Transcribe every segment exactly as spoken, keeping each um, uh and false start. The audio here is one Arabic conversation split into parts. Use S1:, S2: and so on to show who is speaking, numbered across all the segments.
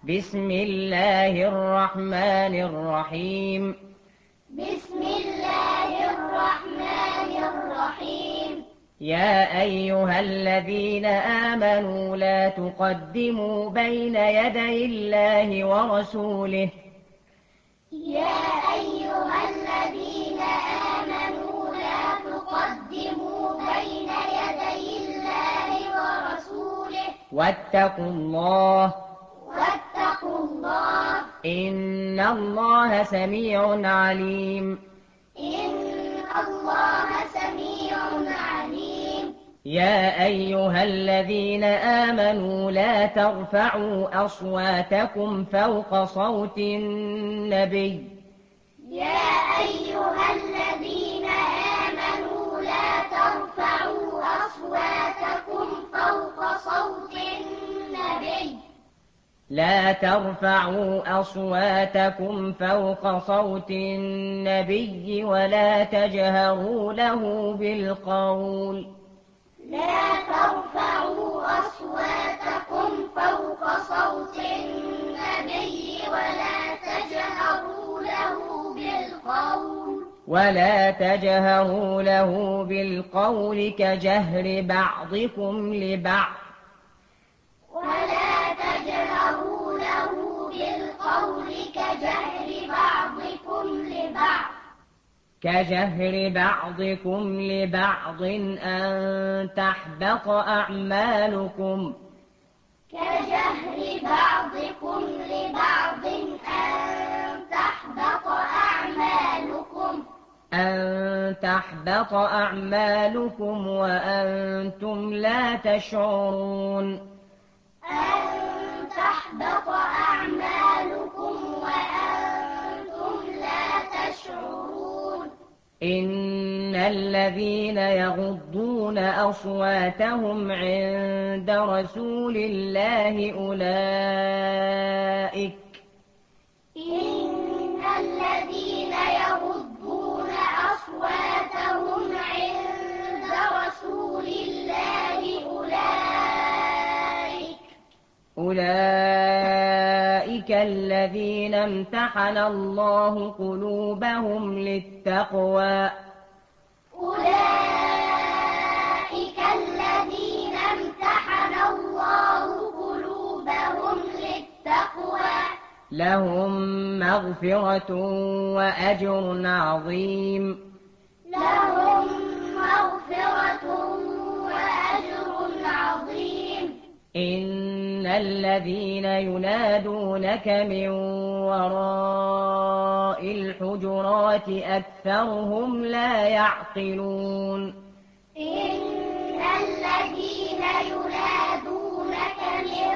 S1: بسم الله الرحمن الرحيم
S2: بسم الله الرحمن الرحيم
S1: يا أيها الذين آمنوا لا تقدموا بين يدي الله ورسوله
S2: يا أيها الذين آمنوا لا تقدموا بين يدي الله ورسوله
S1: واتقوا الله
S2: واتقوا الله
S1: إن الله سميع عليم
S2: إن الله سميع عليم
S1: يا أيها الذين آمنوا لا ترفعوا أصواتكم فوق صوت النبي
S2: يا أيها الذين آمنوا لا ترفعوا أصواتكم فوق صوت النبي
S1: لا ترفعوا أصواتكم فوق صوت النبي ولا تجهروا له بالقول
S2: لا ترفعوا أصواتكم فوق صوت النبي ولا تجهروا له بالقول
S1: ولا تجهروا له بالقول كجهر بعضكم لبعض
S2: ولا تجهروا له بالقول كجهر بعضكم لبعض
S1: كجهر بعضكم لبعض أن تحبط أعمالكم
S2: كجهر بعضكم لبعض أن تحبط أعمالكم
S1: أن تحبط أعمالكم وأنتم لا تشعرون
S2: أن تحبط أعمالكم وأنتم لا تشعرون
S1: إن الذين يغضون أصواتهم عند رسول الله أولئك
S2: إن الذين يغضون أصواتهم عند رسول الله أولئك
S1: أولئك الذين امتحن الله قلوبهم للتقوى
S2: أولئك الذين امتحن الله قلوبهم للتقوى
S1: لهم مغفرة وأجر عظيم
S2: لهم مغفرة وأجر عظيم
S1: إن الذين ينادونك من وراء الحجرات أكثرهم لا يعقلون
S2: إن الذين ينادونك من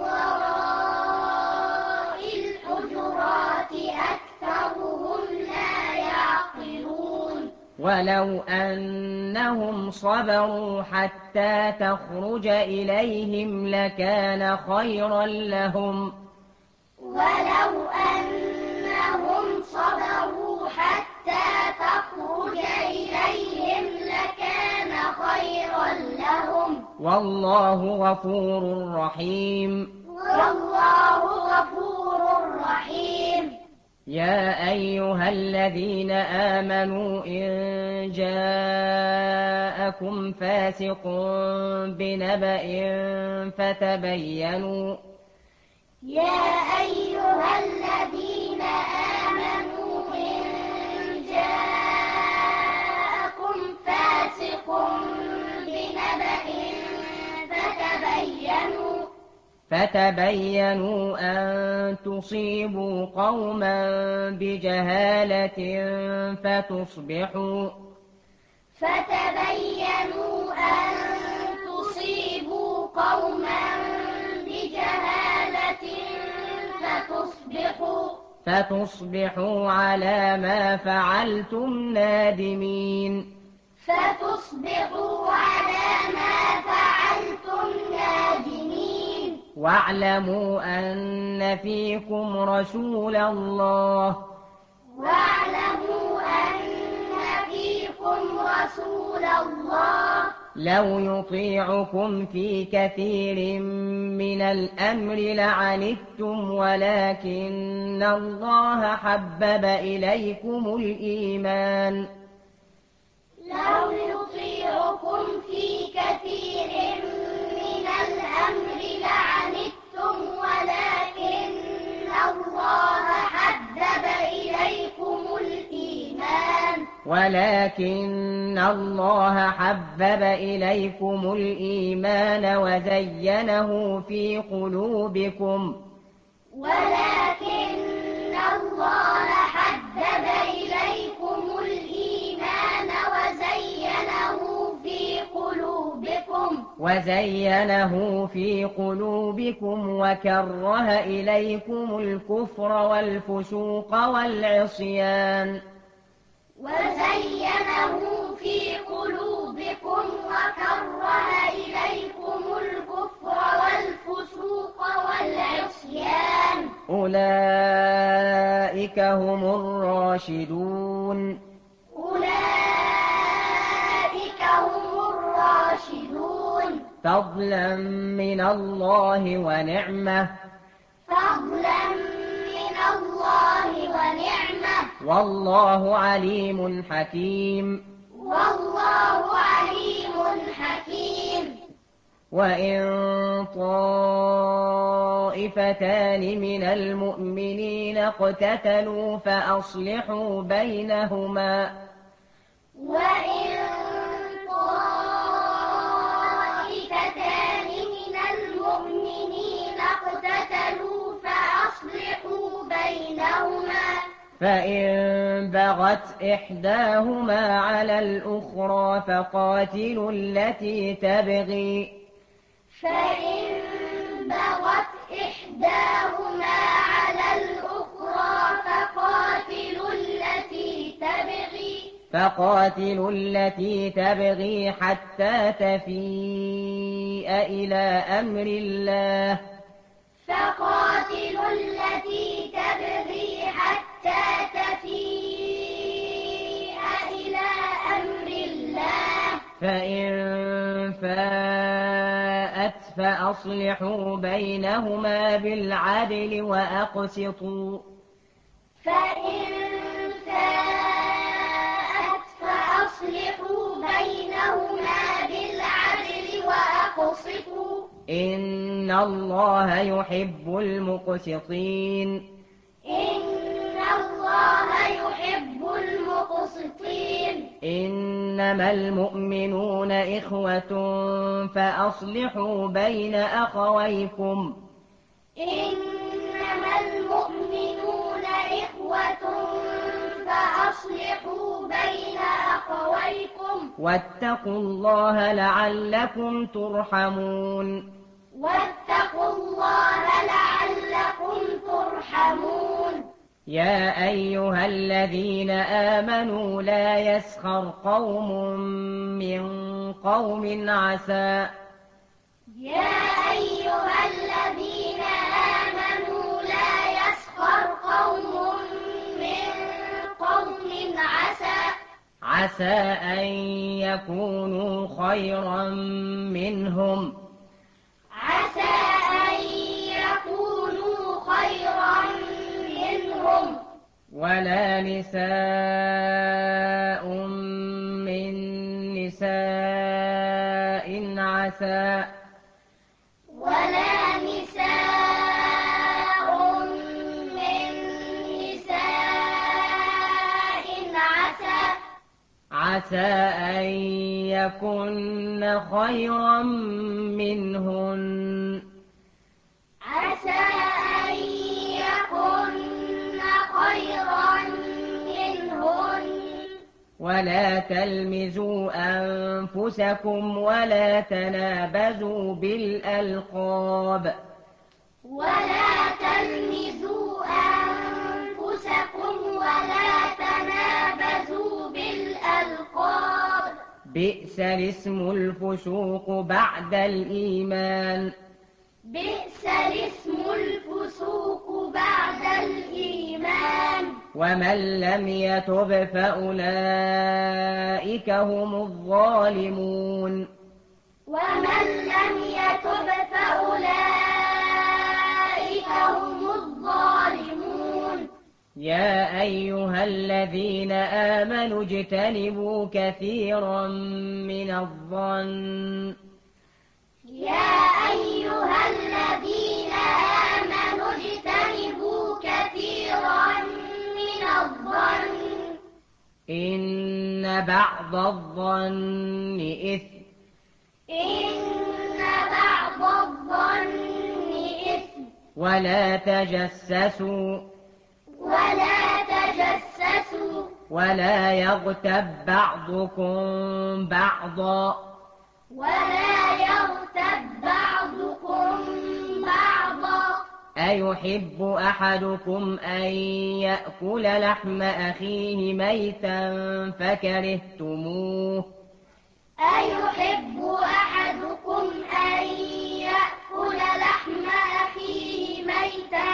S2: وراء الحجرات أكثرهم لا يعقلون
S1: ولو أنهم صبروا حتى تخرج إليهم لكان خيرا لهم
S2: ولو أنهم صبروا حتى تخرج إليهم لكان خيرا لهم
S1: والله غفور رحيم
S2: والله غفور رحيم
S1: يا أيها الذين آمنوا إن جاءكم فاسق بنبأ فتبينوا
S2: يا أيها الذين آمنوا إن جاءكم فاسق بنبأ فتبينوا
S1: فتبينوا أن تصيبوا قوما بجهالة فتصبحوا
S2: فتبينوا أن تصيبوا قوما بجهالة فتصبحوا
S1: فتصبحوا على ما فعلتم نادمين
S2: فتصبحوا على ما فعلتم نادمين
S1: واعلموا أن فيكم رسول الله
S2: واعلموا أن فيكم رسول الله
S1: لو يطيعكم في كثير من الأمر لعنتم ولكن الله حبب إليكم الإيمان
S2: لو يطيعكم في كثير من الأمر لعنتم ولكن الله حبب إليكم الإيمان
S1: ولكن الله حبب إليكم الإيمان وزينه في قلوبكم
S2: ولكن الله حبب إليكم الإيمان وزينه في قلوبكم
S1: وزينه في قلوبكم وكره إليكم الكفر والفسوق والعصيان
S2: وزينه في قلوبكم وكره إليكم الكفر والفسوق والعصيان
S1: أولئك هم الراشدون
S2: أولئك هم الراشدون
S1: فضلا من الله ونعمة
S2: فضلا من الله ونعمة
S1: والله عليم حكيم
S2: والله عليم حكيم
S1: وإن طائفتان من المؤمنين اقتتلوا فأصلحوا بينهما
S2: وإن طائفتان من المؤمنين اقتتلوا فأصلحوا بينهما
S1: فإن بغت إحداهما على الأخرى فقاتلوا التي تبغي
S2: فإن بغت إحداهما على الأخرى فقاتلوا التي تبغي
S1: فقاتلوا التي تبغي حتى تفيء إلى أمر الله
S2: فقاتلوا التي تبغي حتى تفيء إلى أمر الله
S1: فإن فاءت فأصلحوا بينهما بالعدل وأقسطوا
S2: فإن فاءت فأصلحوا بينهما بالعدل وأقسطوا
S1: إن الله يحب المقسطين
S2: إن الله يحب المقسطين
S1: إنما المؤمنون إخوة فأصلحوا بين أخويكم
S2: إنما المؤمنون إخوة فأصلحوا بين أخويكم
S1: واتقوا الله لعلكم ترحمون
S2: واتقوا الله لعلكم ترحمون
S1: يا أيها الذين آمنوا لا يسخر قوم من قوم عسى
S2: يا أيها الذين آمنوا لا يسخر قوم من قوم عسى
S1: عسى أن يكونوا خيرا منهم
S2: عسى أن يكونوا خيرا منهم
S1: ولا نساء من نساء عسى
S2: ولا نساء من نساء عسى
S1: عسى أن يكن خيرا منهن
S2: عسى أن يكن خيرا منهن
S1: ولا تلمزوا أنفسكم ولا تنابزوا بالألقاب
S2: ولا تلمزوا أنفسكم ولا تنابزوا بالألقاب
S1: بئس الاسم الفسوق بعد الإيمان
S2: بئس الاسم الفسوق بعد الإيمان
S1: ومن لم يتب فأولئك هم الظالمون
S2: ومن لم يتب فأولئك هم الظالمون
S1: يا أيها الذين آمنوا اجتنبوا كثيرا من الظن
S2: يا أيها الذين آمنوا اجتنبوا كثيرا من الظن
S1: إن بعض الظن إثم
S2: إن بعض الظن إثم
S1: ولا تجسسوا
S2: ولا تجسسوا
S1: ولا يغتب بعضكم بعضا
S2: ولا يغتب بعضكم بعضا
S1: أيحب أحدكم أن يأكل لحم أخيه ميتا فكرهتموه
S2: أيحب أحدكم أن يأكل لحم أخيه ميتا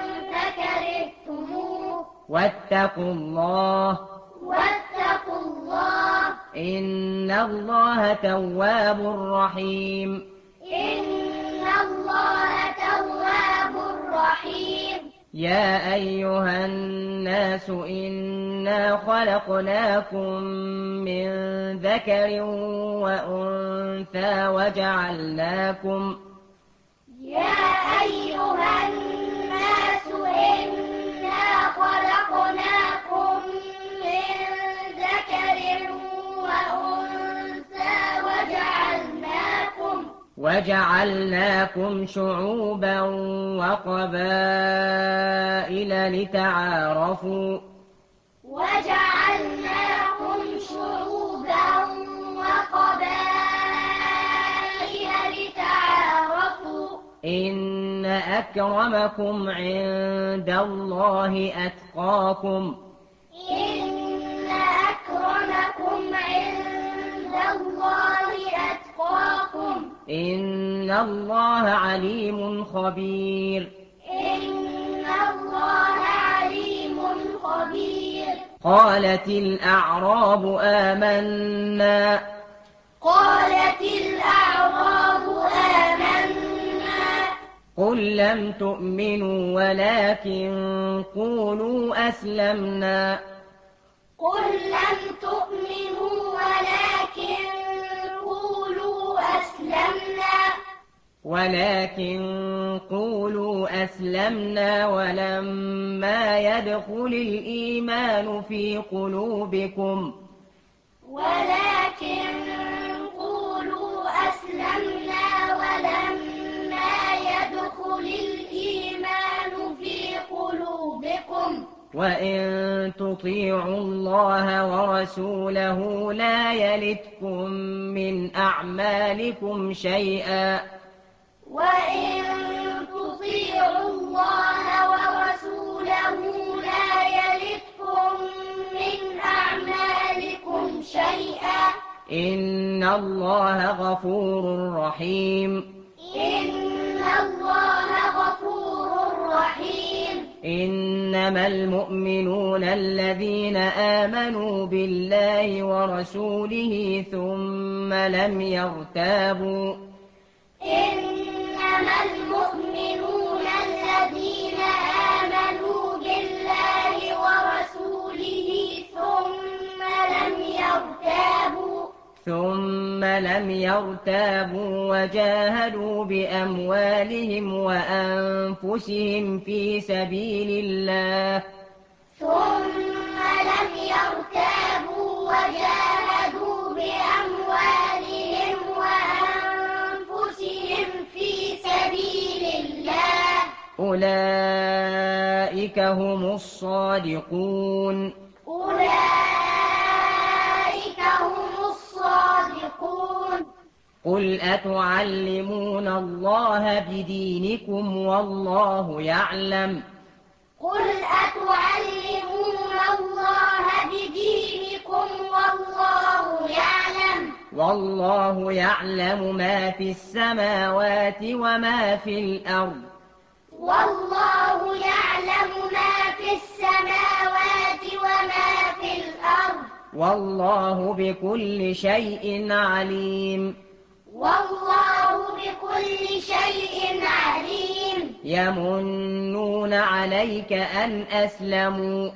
S2: فكرهتموه
S1: واتقوا الله
S2: واتقوا الله
S1: إن الله تواب رحيم
S2: إن الله تواب رحيم
S1: يا أيها الناس إنا خلقناكم من ذكر وأنثى وجعلناكم
S2: يا أيها الناس إنا خلقناكم من ذكر وأنثى وجعلناكم
S1: وجعلناكم شعوبا وقبائل لتعارفوا
S2: وجعلناكم شعوبا وقبائل لتعارفوا
S1: إن أكرمكم عند الله أتقاكم
S2: إن أكرمكم عند الله أتقاكم
S1: إن الله عليم خبير
S2: إن الله عليم خبير
S1: قالت الأعراب آمنا
S2: قالت الأعراب آمنا
S1: قل لم تؤمنوا ولكن قولوا أسلمنا
S2: قل لم تؤمنوا ولكن قولوا أسلمنا
S1: ولكن قولوا أسلمنا ولما يدخل الإيمان في قلوبكم
S2: ولكن قولوا أسلمنا ولما يدخل الإيمان في قلوبكم
S1: وإن تطيعوا الله ورسوله لا يلتكم من أعمالكم شيئا
S2: وإن تطيعوا الله ورسوله لا يلتكم من أعمالكم شيئا
S1: إن الله غفور رحيم
S2: إن الله غفور رحيم
S1: إنما المؤمنون الذين آمنوا بالله ورسوله ثم لم يرتابوا
S2: إنما المؤمنون الذين آمنوا بالله ورسوله ثم لم يرتابوا
S1: ثم لم يرتابوا وجاهدوا بأموالهم وأنفسهم في سبيل الله
S2: ثم لم يرتابوا وجاهدوا بأموالهم وأنفسهم في سبيل الله
S1: أولئك هم الصادقون
S2: أولئك هم الصادقون
S1: قل أتعلمون الله بدينكم والله يعلم
S2: قل أتعلمون الله بدينكم والله يعلم
S1: والله يعلم ما في السماوات وما في الأرض
S2: والله يعلم ما في السماوات وما في الأرض
S1: والله بكل شيء عليم
S2: والله بكل شيء عليم.
S1: يمنون عليك أن أسلموا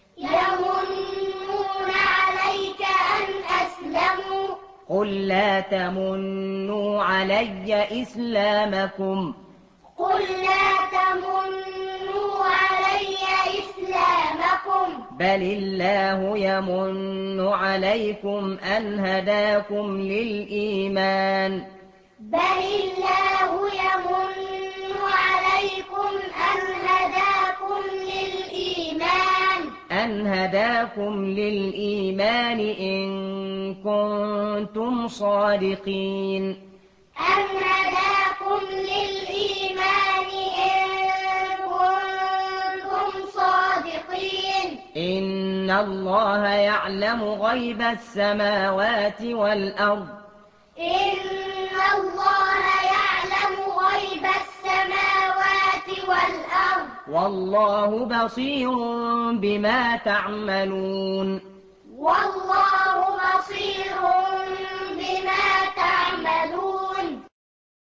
S2: يمنون عليك أن أسلموا
S1: قل لا تمنوا علي إسلامكم
S2: قل لا تمنوا علي إسلامكم
S1: بل الله يمن عليكم أن هداكم للإيمان
S2: بل الله يمن عليكم أن هداكم للإيمان
S1: أن هداكم للإيمان إن كنتم صادقين
S2: أن هداكم للإيمان إن كنتم صادقين.
S1: إن الله يعلم غيب السماوات والأرض
S2: إن الله يعلم غيب السماوات والأرض
S1: والله بصير بما تعملون
S2: والله